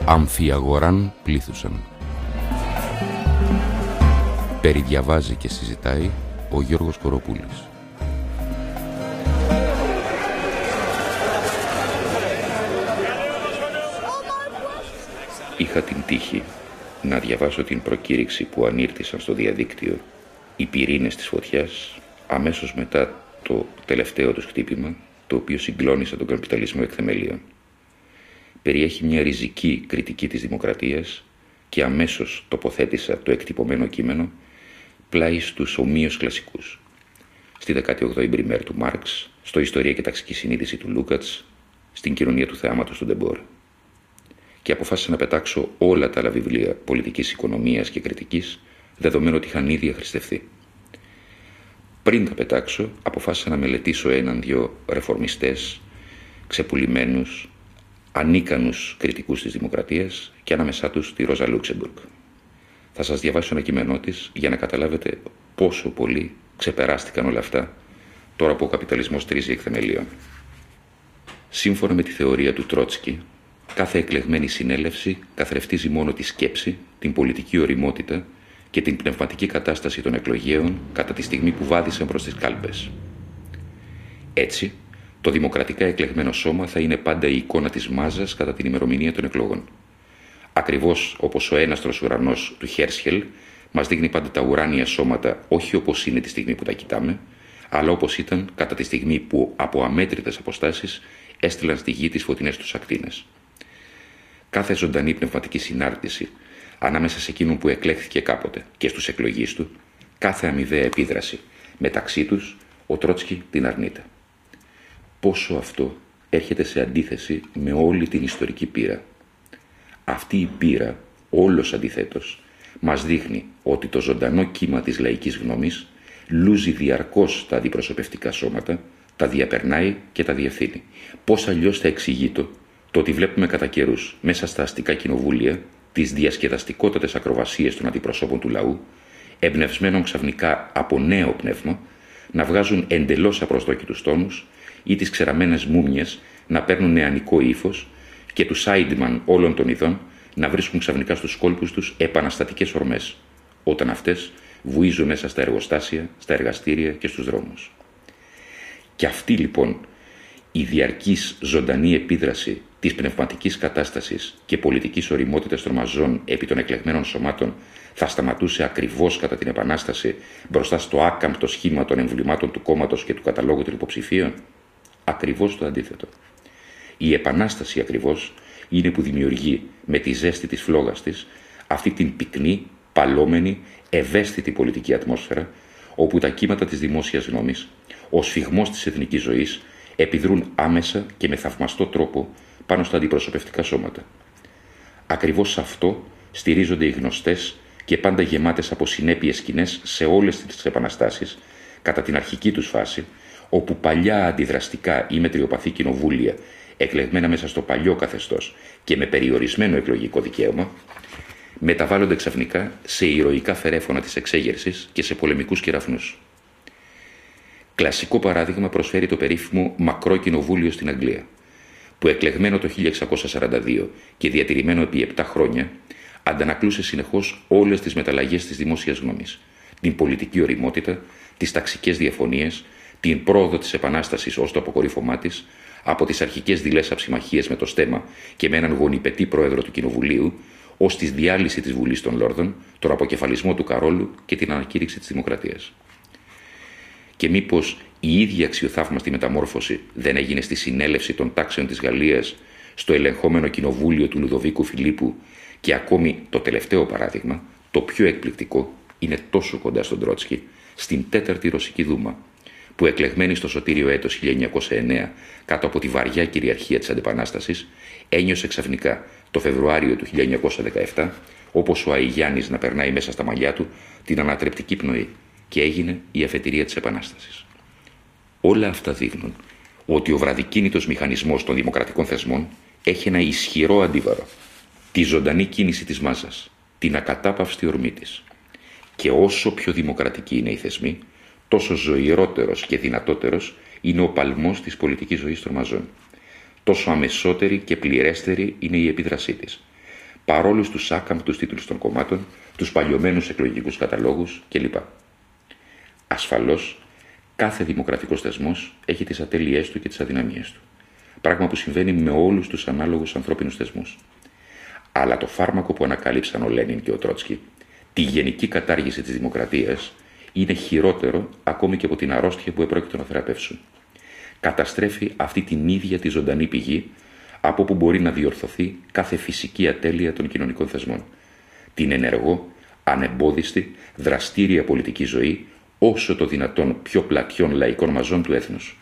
Αμφιαγοράν πλήθουσαν. Περιδιαβάζει και συζητάει ο Γιώργος Κοροπούλης. Είχα την τύχη να διαβάσω την προκήρυξη που ανήρτησαν στο διαδίκτυο οι πυρήνες της φωτιάς αμέσως μετά το τελευταίο τους χτύπημα, το οποίο συγκλώνησε τον καπιταλισμό εκ θεμελίων. Περιέχει μια ριζική κριτική της δημοκρατίας και αμέσως τοποθέτησα το εκτυπωμένο κείμενο πλάι στους ομοίως κλασικούς. Στη 18η Μπριμέρ του Μάρξ, στο Ιστορία και ταξική συνείδηση του Λούκατς, στην Κοινωνία του θεάματος του Ντεμπόρ. Και αποφάσισα να πετάξω όλα τα άλλα βιβλία πολιτικής οικονομίας και κριτικής, δεδομένου ότι είχαν ήδη αχρηστευτεί. Πριν τα πετάξω, αποφάσισα να μελετήσω έναν-δυο ρεφορμιστές, ξεπουλημένους, ανίκανους κριτικούς της δημοκρατίας και ανάμεσά τους τη Ρόζα Λούξεμπουργκ. Θα σας διαβάσω ένα κείμενό της για να καταλάβετε πόσο πολύ ξεπεράστηκαν όλα αυτά τώρα που ο καπιταλισμός τρίζει εκ θεμελίων. Σύμφωνα με τη θεωρία του Τρότσκι, κάθε εκλεγμένη συνέλευση καθρεφτίζει μόνο τη σκέψη, την πολιτική ωριμότητα και την πνευματική κατάσταση των εκλογέων κατά τη στιγμή που βάδισαν προς τις κάλπες. Έτσι, το δημοκρατικά εκλεγμένο σώμα θα είναι πάντα η εικόνα της μάζας κατά την ημερομηνία των εκλογών. Ακριβώς όπως ο έναστρος ουρανός του Χέρσχελ μας δείχνει πάντα τα ουράνια σώματα όχι όπως είναι τη στιγμή που τα κοιτάμε, αλλά όπως ήταν κατά τη στιγμή που από αμέτρητες αποστάσεις έστειλαν στη γη τις φωτεινές τους ακτίνες. Κάθε ζωντανή πνευματική συνάρτηση ανάμεσα σε εκείνον που εκλέχθηκε κάποτε και στους εκλογείς του, κάθε αμοιβαία επίδραση μεταξύ τους, ο Τρότσκι την αρνείται. Πόσο αυτό έρχεται σε αντίθεση με όλη την ιστορική πείρα. Αυτή η πείρα, όλος αντιθέτως, μας δείχνει ότι το ζωντανό κύμα της λαϊκής γνώμης λούζει διαρκώς τα αντιπροσωπευτικά σώματα, τα διαπερνάει και τα διευθύνει. Πώς αλλιώς θα εξηγείτο το ότι βλέπουμε κατά καιρούς μέσα στα αστικά κοινοβούλια τις διασκεδαστικότατες ακροβασίες των αντιπροσώπων του λαού, εμπνευσμένων ξαφνικά από νέο πνεύμα, να βγάζουν εντελώς απροσδόκητους τόνους ή τις ξεραμένες μούμιες να παίρνουν νεανικό ύφος και τους Σάιντμαν όλων των ειδών να βρίσκουν ξαφνικά στους κόλπους τους επαναστατικές ορμές, όταν αυτές βουίζουν μέσα στα εργοστάσια, στα εργαστήρια και στους δρόμους. Και αυτή λοιπόν η διαρκής ζωντανή επίδραση της πνευματικής κατάστασης και πολιτικής ωριμότητας των μαζών επί των εκλεγμένων σωμάτων θα σταματούσε ακριβώς κατά την Επανάσταση μπροστά στο άκαμπτο σχήμα των εμβλημάτων του κόμματος και του καταλόγου των υποψηφίων. Ακριβώς το αντίθετο. Η Επανάσταση ακριβώς είναι που δημιουργεί με τη ζέστη της φλόγας της αυτή την πυκνή, παλόμενη, ευαίσθητη πολιτική ατμόσφαιρα, όπου τα κύματα της δημόσιας γνώμης, ο σφιγμός της εθνικής ζωής, επιδρούν άμεσα και με θαυμαστό τρόπο πάνω στα αντιπροσωπευτικά σώματα. Ακριβώς σε αυτό στηρίζονται οι γνωστές και πάντα γεμάτες από συνέπειες σκηνές σε όλες τις επαναστάσεις, κατά την αρχική τους φάση, όπου παλιά αντιδραστικά ή μετριοπαθή κοινοβούλια, εκλεγμένα μέσα στο παλιό καθεστώς και με περιορισμένο εκλογικό δικαίωμα, μεταβάλλονται ξαφνικά σε ηρωικά φερέφωνα της εξέγερσης και σε πολεμικούς κεραυνούς. Κλασικό παράδειγμα προσφέρει το περίφημο Μακρό Κοινοβούλιο στην Αγγλία, που εκλεγμένο το 1642 και διατηρημένο επί 7 χρόνια, αντανακλούσε συνεχώς όλες τις μεταλλαγές της δημόσιας γνώμης, την πολιτική ωριμότητα, τις ταξικές διαφωνίες, την πρόοδο της Επανάστασης ως το αποκορύφωμά της, από τις αρχικές δειλές αψημαχίες με το στέμα και με έναν γονιπετή πρόεδρο του Κοινοβουλίου, ως τη διάλυση της Βουλής των Λόρδων, τον αποκεφαλισμό του Καρόλου και την ανακήρυξη της Δημοκρατίας. Και μήπως η ίδια αξιοθαύμαστη μεταμόρφωση δεν έγινε στη συνέλευση των τάξεων της Γαλλίας, στο ελεγχόμενο κοινοβούλιο του Λουδοβίκου Φιλίππου, και ακόμη το τελευταίο παράδειγμα, το πιο εκπληκτικό, είναι τόσο κοντά στον Τρότσκι, στην 4η Ρωσική Δούμα, που εκλεγμένη στο σωτήριο έτος 1909 κάτω από τη βαριά κυριαρχία της Αντεπανάστασης, ένιωσε ξαφνικά το Φεβρουάριο του 1917, όπως ο Αϊγιάννης να περνάει μέσα στα μαλλιά του, την ανατρεπτική πνοή και έγινε η αφετηρία της Επανάστασης. Όλα αυτά δείχνουν ότι ο βραδικίνητος μηχανισμός των δημοκρατικών θεσμών έχει ένα ισχυρό αντίβαρο, τη ζωντανή κίνηση της μάζας, την ακατάπαυστη ορμή της. Και όσο πιο δημοκρατικοί είναι οι θεσμοί, τόσο ζωηρότερος και δυνατότερος είναι ο παλμός της πολιτικής ζωής των μαζών. Τόσο αμεσότερη και πληρέστερη είναι η επίδρασή της. παρόλους τους άκαμπτους τίτλους των κομμάτων, τους παλιωμένους εκλογικούς καταλόγους κλπ. Ασφαλώς, κάθε δημοκρατικός θεσμός έχει τις ατέλειές του και τις αδυναμίες του. Πράγμα που συμβαίνει με όλους τους ανάλογους ανθρώπινους θεσμούς. Αλλά το φάρμακο που ανακάλυψαν ο Λένιν και ο Τρότσκι, τη γενική κατάργηση της δημοκρατίας, είναι χειρότερο ακόμη και από την αρρώστια που επρόκειτο να θεραπεύσουν. Καταστρέφει αυτή την ίδια τη ζωντανή πηγή από όπου μπορεί να διορθωθεί κάθε φυσική ατέλεια των κοινωνικών θεσμών. Την ενεργό, ανεμπόδιστη, δραστήρια πολιτική ζωή, όσο το δυνατόν πιο πλατιών λαϊκών μαζών του έθνους.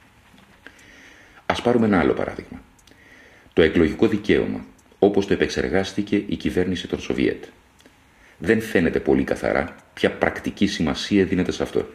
Ας πάρουμε ένα άλλο παράδειγμα. Το εκλογικό δικαίωμα, όπως το επεξεργάστηκε η κυβέρνηση των Σοβιέτ. Δεν φαίνεται πολύ καθαρά ποια πρακτική σημασία δίνεται σε αυτό.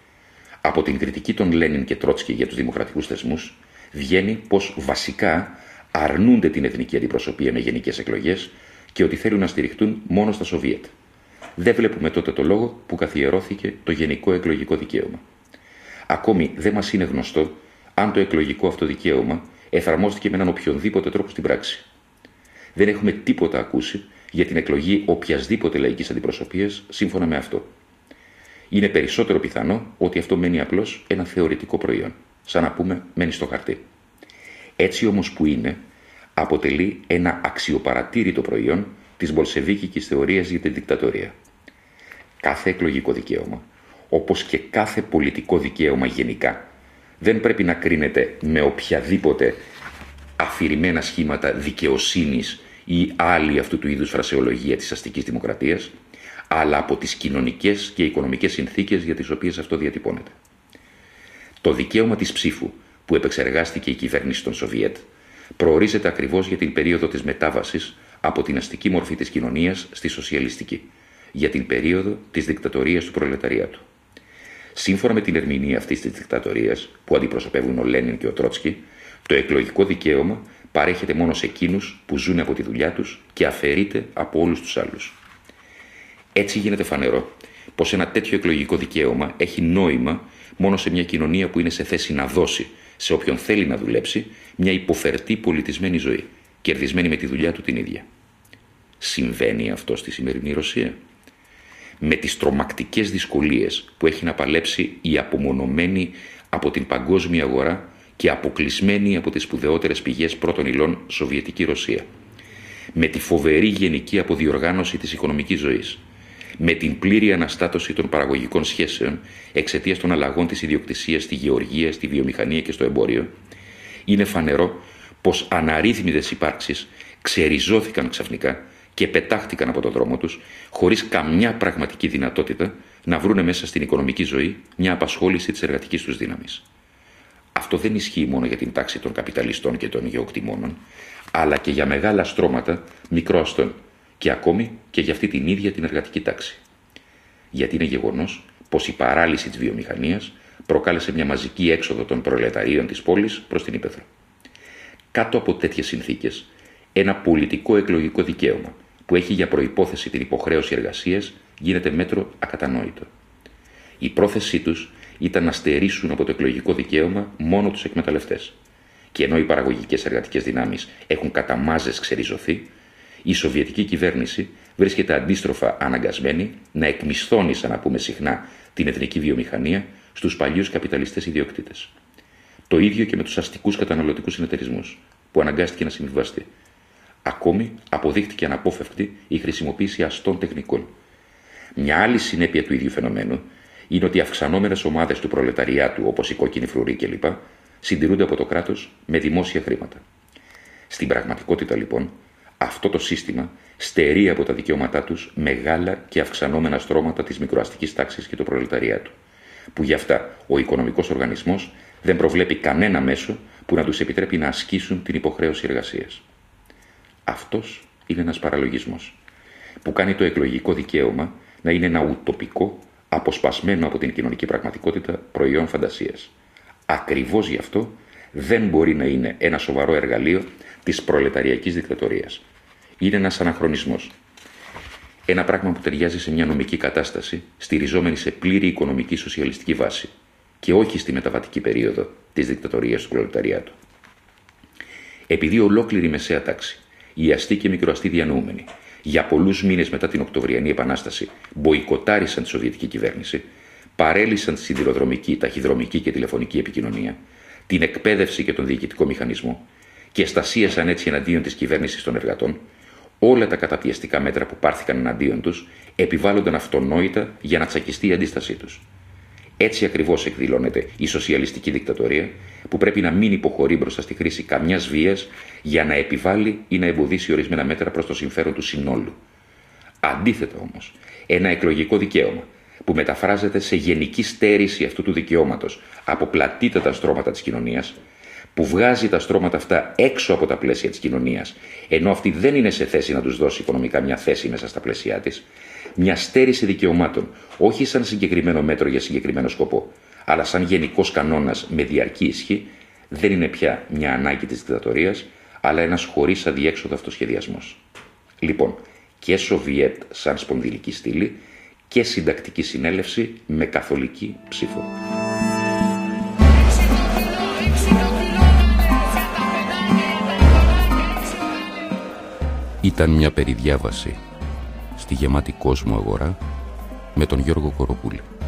Από την κριτική των Λένιν και Τρότσκι για τους δημοκρατικούς θεσμούς, βγαίνει πως βασικά αρνούνται την εθνική αντιπροσωπεία με γενικές εκλογές και ότι θέλουν να στηριχτούν μόνο στα Σοβιέτ. Δεν βλέπουμε τότε το λόγο που καθιερώθηκε το γενικό εκλογικό δικαίωμα. Ακόμη δεν μας είναι γνωστό αν το εκλογικό αυτό δικαίωμα εφαρμόστηκε με έναν οποιονδήποτε τρόπο στην πράξη. Δεν έχουμε τίποτα ακούσει για την εκλογή οποιασδήποτε λαϊκής αντιπροσωπείας σύμφωνα με αυτό. Είναι περισσότερο πιθανό ότι αυτό μένει απλώς ένα θεωρητικό προϊόν, σαν να πούμε μένει στο χαρτί. Έτσι όμως που είναι, αποτελεί ένα αξιοπαρατήρητο προϊόν της μπολσεβίκικης θεωρίας για την δικτατορία. Κάθε εκλογικό δικαίωμα, όπως και κάθε πολιτικό δικαίωμα γενικά, δεν πρέπει να κρίνεται με οποιαδήποτε αφηρημένα σχήματα δικαιοσύνης ή άλλη αυτού του είδους φρασεολογία της αστικής δημοκρατίας, αλλά από τις κοινωνικές και οικονομικές συνθήκες για τις οποίες αυτό διατυπώνεται. Το δικαίωμα της ψήφου που επεξεργάστηκε η κυβέρνηση των Σοβιέτ προορίζεται ακριβώς για την περίοδο της μετάβασης από την αστική μορφή της κοινωνίας στη σοσιαλιστική, για την περίοδο της δικτατορίας του προλεταριάτου. Σύμφωνα με την ερμηνεία αυτής της δικτατορίας που αντιπροσωπεύουν ο Λένιν και ο Τρότσκι, το εκλογικό δικαίωμα παρέχεται μόνο σε εκείνους που ζουν από τη δουλειά τους και αφαιρείται από όλους τους άλλους. Έτσι γίνεται φανερό πως ένα τέτοιο εκλογικό δικαίωμα έχει νόημα μόνο σε μια κοινωνία που είναι σε θέση να δώσει σε όποιον θέλει να δουλέψει μια υποφερτή πολιτισμένη ζωή, κερδισμένη με τη δουλειά του την ίδια. Συμβαίνει αυτό στη σημερινή Ρωσία? Με τις τρομακτικές δυσκολίες που έχει να παλέψει η απομονωμένη από την παγκόσμια αγορά και αποκλεισμένη από τις σπουδαιότερες πηγές πρώτων υλών Σοβιετική Ρωσία. Με τη φοβερή γενική αποδιοργάνωση της οικονομικής ζωής. Με την πλήρη αναστάτωση των παραγωγικών σχέσεων εξαιτίας των αλλαγών της ιδιοκτησίας στη γεωργία, στη βιομηχανία και στο εμπόριο, είναι φανερό πως αναρρύθμιτες υπάρξεις ξεριζώθηκαν ξαφνικά και πετάχτηκαν από τον δρόμο τους, χωρίς καμιά πραγματική δυνατότητα να βρούνε μέσα στην οικονομική ζωή μια απασχόληση της εργατικής τους δύναμης. Αυτό δεν ισχύει μόνο για την τάξη των καπιταλιστών και των γεωκτημόνων, αλλά και για μεγάλα στρώματα μικροαστών και ακόμη και για αυτή την ίδια την εργατική τάξη. Γιατί είναι γεγονός πως η παράλυση της βιομηχανίας προκάλεσε μια μαζική έξοδο των προλεταρίων της πόλης προς την ύπαιθρο. Κάτω από τέτοιες συνθήκες, ένα πολιτικό εκλογικό δικαίωμα που έχει για προϋπόθεση την υποχρέωση εργασίας γίνεται μέτρο ακατανόητο. Η πρόθεσή τους ήταν να στερήσουν από το εκλογικό δικαίωμα μόνο τους εκμεταλλευτές. Και ενώ οι παραγωγικές εργατικές δυνάμεις έχουν κατά μάζες ξεριζωθεί, η σοβιετική κυβέρνηση βρίσκεται αντίστροφα αναγκασμένη να εκμισθώνει, σαν να πούμε συχνά, την εθνική βιομηχανία στους παλιούς καπιταλιστές ιδιοκτήτες. Το ίδιο και με τους αστικούς καταναλωτικούς συνεταιρισμούς, που αναγκάστηκε να συμβιβαστεί. Ακόμη αποδείχτηκε αναπόφευκτη η χρησιμοποίηση αστών τεχνικών. Μια άλλη συνέπεια του ίδιου φαινομένου είναι ότι οι αυξανόμενες ομάδες του προλεταριάτου, όπως οι κόκκινοι φρουροί κλπ., συντηρούνται από το κράτος με δημόσια χρήματα. Στην πραγματικότητα, λοιπόν, αυτό το σύστημα στερεί από τα δικαιώματά τους μεγάλα και αυξανόμενα στρώματα της μικροαστικής τάξης και του προλεταριάτου, που γι' αυτά ο οικονομικός οργανισμός δεν προβλέπει κανένα μέσο που να τους επιτρέπει να ασκήσουν την υποχρέωση εργασίας. Αυτός είναι ένας παραλογισμός, που κάνει το εκλογικό δικαίωμα να είναι ένα ουτοπικό, αποσπασμένο από την κοινωνική πραγματικότητα προϊόν φαντασίας. Ακριβώς γι' αυτό δεν μπορεί να είναι ένα σοβαρό εργαλείο της προλεταριακής δικτατορίας. Είναι ένας αναχρονισμός. Ένα πράγμα που ταιριάζει σε μια νομική κατάσταση στηριζόμενη σε πλήρη οικονομική σοσιαλιστική βάση και όχι στη μεταβατική περίοδο της δικτατορίας του προλεταριάτου. Επειδή ολόκληρη η μεσαία τάξη οι αστοί και μικροαστοί διανοούμενοι, για πολλούς μήνες μετά την Οκτωβριανή Επανάσταση, μποϊκοτάρισαν τη Σοβιετική κυβέρνηση, παρέλυσαν τη σιδηροδρομική, ταχυδρομική και τηλεφωνική επικοινωνία, την εκπαίδευση και τον διοικητικό μηχανισμό και στασίασαν έτσι εναντίον της κυβέρνησης των εργατών, όλα τα καταπιεστικά μέτρα που πάρθηκαν εναντίον τους επιβάλλονταν αυτονόητα για να τσακιστεί η αντίστασή τους. Έτσι ακριβώς εκδηλώνεται η σοσιαλιστική δικτατορία, που πρέπει να μην υποχωρεί μπροστά στη χρήση καμιάς βίας για να επιβάλλει ή να εμποδίσει ορισμένα μέτρα προς το συμφέρον του συνόλου. Αντίθετα όμως, ένα εκλογικό δικαίωμα που μεταφράζεται σε γενική στέρηση αυτού του δικαιώματος από πλατύτατα στρώματα της κοινωνίας, που βγάζει τα στρώματα αυτά έξω από τα πλαίσια της κοινωνίας, ενώ αυτή δεν είναι σε θέση να τους δώσει οικονομικά μια θέση μέσα στα πλαίσια της, μια στέρηση δικαιωμάτων, όχι σαν συγκεκριμένο μέτρο για συγκεκριμένο σκοπό, αλλά σαν γενικός κανόνας με διαρκή ισχύ, δεν είναι πια μια ανάγκη της δικτατορίας, αλλά ένας χωρίς αδιέξοδο αυτοσχεδιασμός. Λοιπόν, και Σοβιέτ σαν σπονδυλική στήλη και συντακτική συνέλευση με καθολική ψήφο. Ήταν μια περιδιάβαση στη γεμάτη κόσμο αγορά με τον Γιώργο Κοροπούλη.